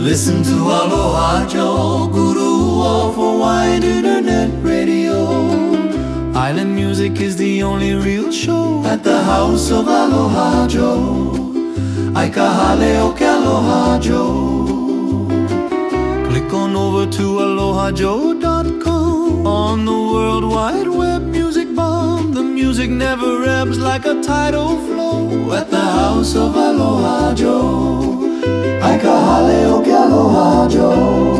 Listen to Aloha Joe, guru of Hawaiian Internet Radio. Island music is the only real show at the house of Aloha Joe. Aika haleo ke Aloha Joe. Click on over to alohajoe.com. On the World Wide Web music bomb, the music never ebbs like a tidal flow at the house of Aloha Joe. Aika haleo ke Aloha Joe.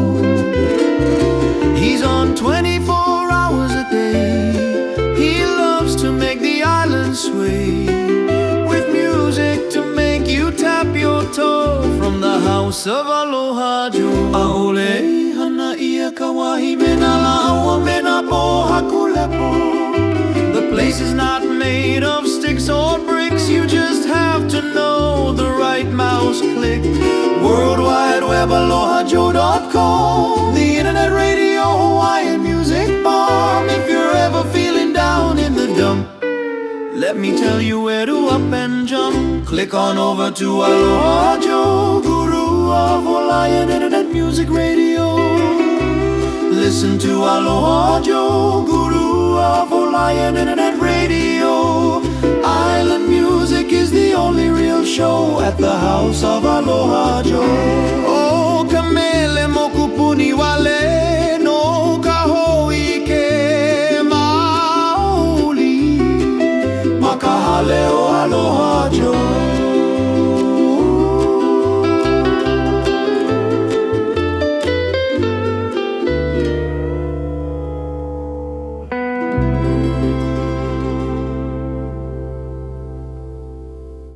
He's on 24 hours a day. He loves to make the island sway with music to make you tap your toe from the house of Aloha Joe. Aole hana ia kawahi mena la'aua mena po hakulepo. The place is not made of sticks or bricks. You just have to know the right mouse click. World Wide Web, alohajoe.com. The Internet Radio Hawaiian music bomb. If you're ever feeling down in the dump, let me tell you where to up and jump. Click on over to Aloha Joe, guru of Hawaiian Internet Music Radio. Listen to Aloha Joe, guru of Hawaiian Internet Radio. Island music is the only real show at the house of Aloha Joe. Oh, kamele mokupuni wale no kahoi ke maoli. Makahaleo Aloha Joe.